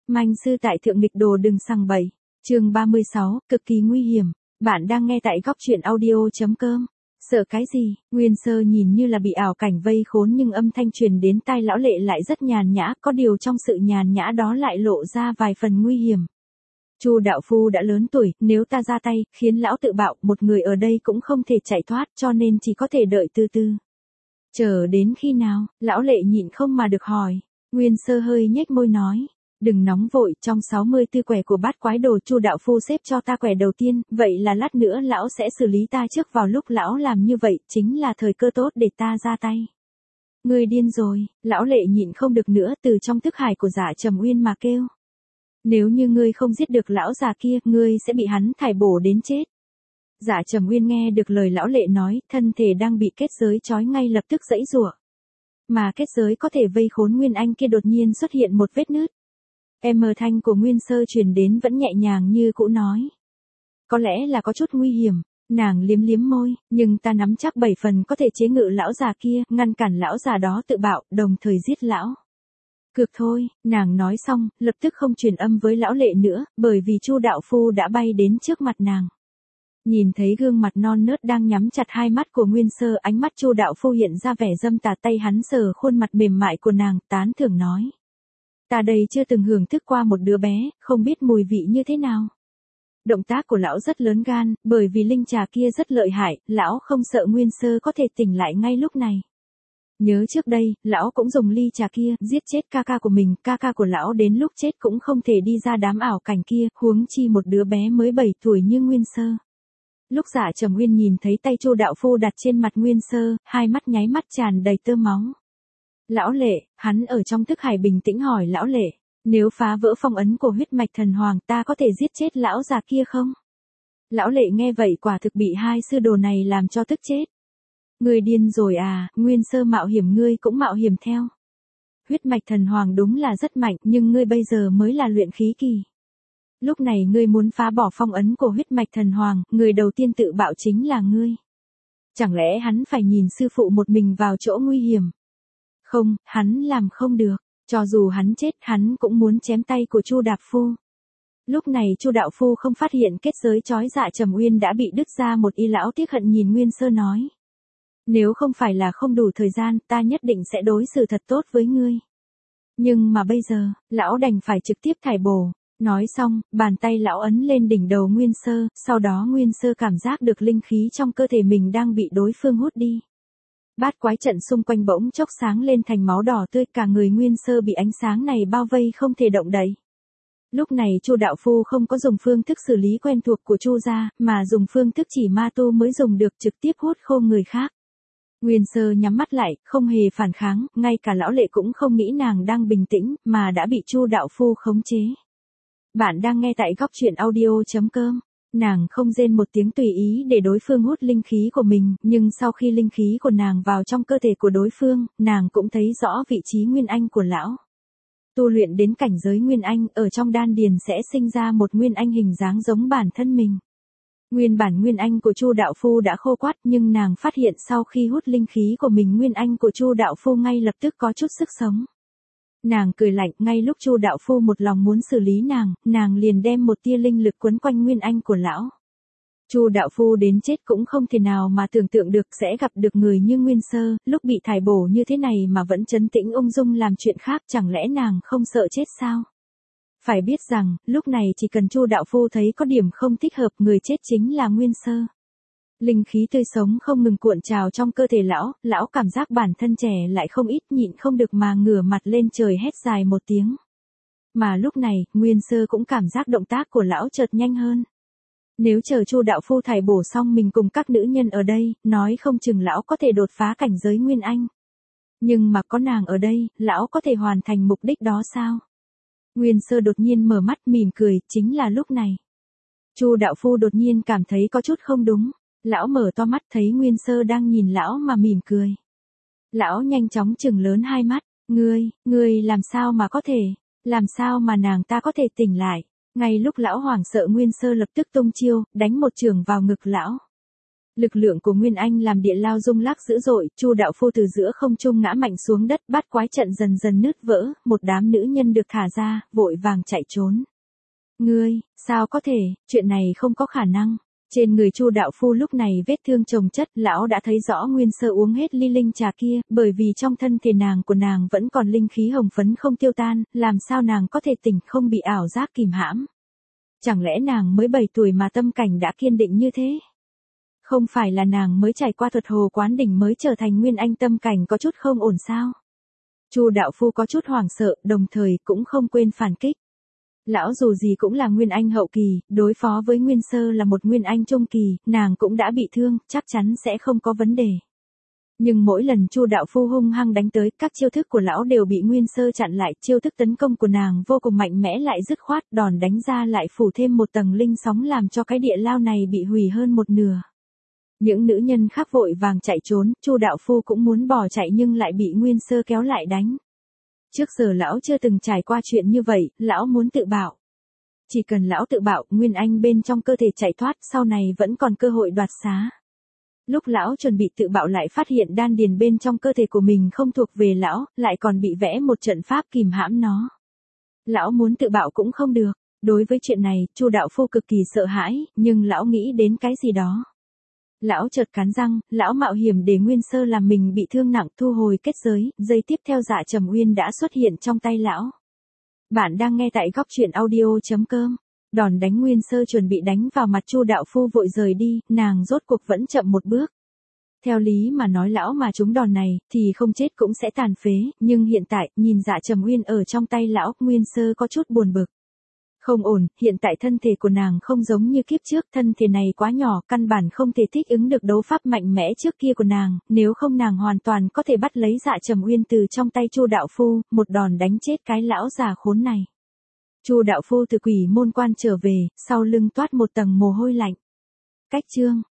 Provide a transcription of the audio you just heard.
Manh sư tại thượng nghịch đồ đừng sằng bậy. Chương 36, cực kỳ nguy hiểm. Bạn đang nghe tại góc truyện audio.com. Sợ cái gì? Nguyên Sơ nhìn như là bị ảo cảnh vây khốn nhưng âm thanh truyền đến tai lão lệ lại rất nhàn nhã, có điều trong sự nhàn nhã đó lại lộ ra vài phần nguy hiểm. Chu đạo phu đã lớn tuổi, nếu ta ra tay, khiến lão tự bạo, một người ở đây cũng không thể chạy thoát, cho nên chỉ có thể đợi từ từ. Chờ đến khi nào? Lão lệ nhịn không mà được hỏi. Nguyên Sơ hơi nhếch môi nói. Đừng nóng vội, trong 64 quẻ của bát quái đồ Chu đạo phu xếp cho ta quẻ đầu tiên, vậy là lát nữa lão sẽ xử lý ta trước, vào lúc lão làm như vậy, chính là thời cơ tốt để ta ra tay. Ngươi điên rồi, lão lệ nhịn không được nữa, từ trong thức hải của Dạ Trầm Uyên mà kêu. Nếu như ngươi không giết được lão già kia, ngươi sẽ bị hắn thải bổ đến chết. Dạ Trầm Uyên nghe được lời lão lệ nói, thân thể đang bị kết giới trói ngay lập tức giãy giụa. Mà kết giới có thể vây khốn Nguyên Anh kia đột nhiên xuất hiện một vết nứt. Thanh của Nguyên Sơ truyền đến vẫn nhẹ nhàng như cũ nói. Có lẽ là có chút nguy hiểm, nàng liếm liếm môi, nhưng ta nắm chắc 7 phần có thể chế ngự lão già kia, ngăn cản lão già đó tự bạo, đồng thời giết lão. Cược thôi, nàng nói xong, lập tức không truyền âm với lão lệ nữa, bởi vì Chu đạo phu đã bay đến trước mặt nàng. Nhìn thấy gương mặt non nớt đang nhắm chặt hai mắt của Nguyên Sơ, ánh mắt Chu đạo phu hiện ra vẻ dâm tà, tay hắn sờ khuôn mặt mềm mại của nàng, tán thưởng nói. Ta đây chưa từng hưởng thức qua một đứa bé, không biết mùi vị như thế nào. Động tác của lão rất lớn gan, bởi vì linh trà kia rất lợi hại, lão không sợ Nguyên Sơ có thể tỉnh lại ngay lúc này. Nhớ trước đây, lão cũng dùng ly trà kia, giết chết ca ca của mình, ca ca của lão đến lúc chết cũng không thể đi ra đám ảo cảnh kia, huống chi một đứa bé mới 7 tuổi như Nguyên Sơ. Lúc Dạ Trầm Uyên nhìn thấy tay Chu đạo phu đặt trên mặt Nguyên Sơ, hai mắt nháy mắt tràn đầy tơ máu. Lão lệ, hắn ở trong thức hải bình tĩnh hỏi lão lệ, nếu phá vỡ phong ấn của huyết mạch thần hoàng ta có thể giết chết lão già kia không? Lão lệ nghe vậy quả thực bị hai sư đồ này làm cho tức chết. Ngươi điên rồi à, Nguyên Sơ mạo hiểm ngươi cũng mạo hiểm theo. Huyết mạch thần hoàng đúng là rất mạnh nhưng ngươi bây giờ mới là luyện khí kỳ. Lúc này ngươi muốn phá bỏ phong ấn của huyết mạch thần hoàng, người đầu tiên tự bạo chính là ngươi. Chẳng lẽ hắn phải nhìn sư phụ một mình vào chỗ nguy hiểm? Không, hắn làm không được, cho dù hắn chết hắn cũng muốn chém tay của Chu đạo phu. Lúc này Chu đạo phu không phát hiện kết giới trói Dạ Trầm Uyên đã bị đứt ra một y, lão tiếc hận nhìn Nguyên Sơ nói. Nếu không phải là không đủ thời gian, ta nhất định sẽ đối xử thật tốt với ngươi. Nhưng mà bây giờ, lão đành phải trực tiếp thải bổ. Nói xong, bàn tay lão ấn lên đỉnh đầu Nguyên Sơ, sau đó Nguyên Sơ cảm giác được linh khí trong cơ thể mình đang bị đối phương hút đi. Bát quái trận xung quanh bỗng chốc sáng lên thành máu đỏ tươi, cả người Nguyên Sơ bị ánh sáng này bao vây không thể động đậy. Lúc này Chu đạo phu không có dùng phương thức xử lý quen thuộc của Chu gia, mà dùng phương thức chỉ ma tu mới dùng được, trực tiếp hút khô người khác. Nguyên Sơ nhắm mắt lại, không hề phản kháng, ngay cả lão lệ cũng không nghĩ nàng đang bình tĩnh, mà đã bị Chu đạo phu khống chế. Bạn đang nghe tại góc truyện audio.com. Nàng không rên một tiếng tùy ý để đối phương hút linh khí của mình, nhưng sau khi linh khí của nàng vào trong cơ thể của đối phương, nàng cũng thấy rõ vị trí Nguyên Anh của lão. Tu luyện đến cảnh giới Nguyên Anh, ở trong đan điền sẽ sinh ra một Nguyên Anh hình dáng giống bản thân mình. Nguyên bản Nguyên Anh của Chu đạo phu đã khô quắt, nhưng nàng phát hiện sau khi hút linh khí của mình, Nguyên Anh của Chu đạo phu ngay lập tức có chút sức sống. Nàng cười lạnh, ngay lúc Chu đạo phu một lòng muốn xử lý nàng liền đem một tia linh lực quấn quanh Nguyên Anh của lão. Chu đạo phu đến chết cũng không thể nào mà tưởng tượng được sẽ gặp được người như Nguyên Sơ, lúc bị thải bổ như thế này mà vẫn trấn tĩnh ung dung làm chuyện khác, chẳng lẽ nàng không sợ chết sao? Phải biết rằng, lúc này chỉ cần Chu đạo phu thấy có điểm không thích hợp, người chết chính là Nguyên Sơ. Linh khí tươi sống không ngừng cuộn trào trong cơ thể lão cảm giác bản thân trẻ lại không ít, nhịn không được mà ngửa mặt lên trời hét dài một tiếng. Mà lúc này, Nguyên Sơ cũng cảm giác động tác của lão chợt nhanh hơn. Nếu chờ Chu đạo phu thải bổ xong mình cùng các nữ nhân ở đây, nói không chừng lão có thể đột phá cảnh giới Nguyên Anh. Nhưng mà có nàng ở đây, lão có thể hoàn thành mục đích đó sao? Nguyên Sơ đột nhiên mở mắt mỉm cười, chính là lúc này. Chu đạo phu đột nhiên cảm thấy có chút không đúng. Lão mở to mắt thấy Nguyên Sơ đang nhìn lão mà mỉm cười. Lão nhanh chóng trừng lớn hai mắt, ngươi làm sao mà có thể, làm sao mà nàng ta có thể tỉnh lại. Ngay lúc lão hoảng sợ, Nguyên Sơ lập tức tung chiêu, đánh một chưởng vào ngực lão. Lực lượng của Nguyên Anh làm địa lao rung lắc dữ dội, Chu đạo phu từ giữa không trung ngã mạnh xuống đất, bát quái trận dần dần nứt vỡ, một đám nữ nhân được thả ra, vội vàng chạy trốn. Ngươi, sao có thể, chuyện này không có khả năng. Trên người Chu đạo phu lúc này vết thương chồng chất, lão đã thấy rõ Nguyên Sơ uống hết ly linh trà kia, bởi vì trong thân thể của nàng vẫn còn linh khí hồng phấn không tiêu tan, làm sao nàng có thể tỉnh không bị ảo giác kìm hãm. Chẳng lẽ nàng mới 7 tuổi mà tâm cảnh đã kiên định như thế? Không phải là nàng mới trải qua thuật hồ quán đỉnh mới trở thành Nguyên Anh, tâm cảnh có chút không ổn sao? Chu đạo phu có chút hoảng sợ, đồng thời cũng không quên phản kích. Lão dù gì cũng là Nguyên Anh hậu kỳ, đối phó với Nguyên Sơ là một Nguyên Anh trung kỳ, nàng cũng đã bị thương, chắc chắn sẽ không có vấn đề. Nhưng mỗi lần Chu đạo phu hung hăng đánh tới, các chiêu thức của lão đều bị Nguyên Sơ chặn lại, chiêu thức tấn công của nàng vô cùng mạnh mẽ lại dứt khoát, đòn đánh ra lại phủ thêm một tầng linh sóng làm cho cái địa lao này bị hủy hơn một nửa. Những nữ nhân khác vội vàng chạy trốn, Chu đạo phu cũng muốn bỏ chạy nhưng lại bị Nguyên Sơ kéo lại đánh. Trước giờ lão chưa từng trải qua chuyện như vậy, lão muốn tự bạo. Chỉ cần lão tự bạo, Nguyên Anh bên trong cơ thể chạy thoát, sau này vẫn còn cơ hội đoạt xá. Lúc lão chuẩn bị tự bạo lại phát hiện đan điền bên trong cơ thể của mình không thuộc về lão, lại còn bị vẽ một trận pháp kìm hãm nó. Lão muốn tự bạo cũng không được. Đối với chuyện này, Chu đạo phu cực kỳ sợ hãi, nhưng lão nghĩ đến cái gì đó. Lão chợt cắn răng, lão mạo hiểm để Nguyên Sơ làm mình bị thương nặng, thu hồi kết giới, giây tiếp theo Dạ Trầm Uyên đã xuất hiện trong tay lão. Bạn đang nghe tại góc truyện audio.com. Đòn đánh Nguyên Sơ chuẩn bị đánh vào mặt Chu đạo phu vội rời đi, nàng rốt cuộc vẫn chậm một bước. Theo lý mà nói lão mà trúng đòn này, thì không chết cũng sẽ tàn phế, nhưng hiện tại, nhìn Dạ Trầm Uyên ở trong tay lão, Nguyên Sơ có chút buồn bực. Không ổn, hiện tại thân thể của nàng không giống như kiếp trước, thân thể này quá nhỏ, căn bản không thể thích ứng được đấu pháp mạnh mẽ trước kia của nàng, nếu không nàng hoàn toàn có thể bắt lấy Dạ Trầm Uyên từ trong tay Chu đạo phu, một đòn đánh chết cái lão già khốn này. Chu đạo phu từ Quỷ Môn Quan trở về, sau lưng toát một tầng mồ hôi lạnh. Cách chương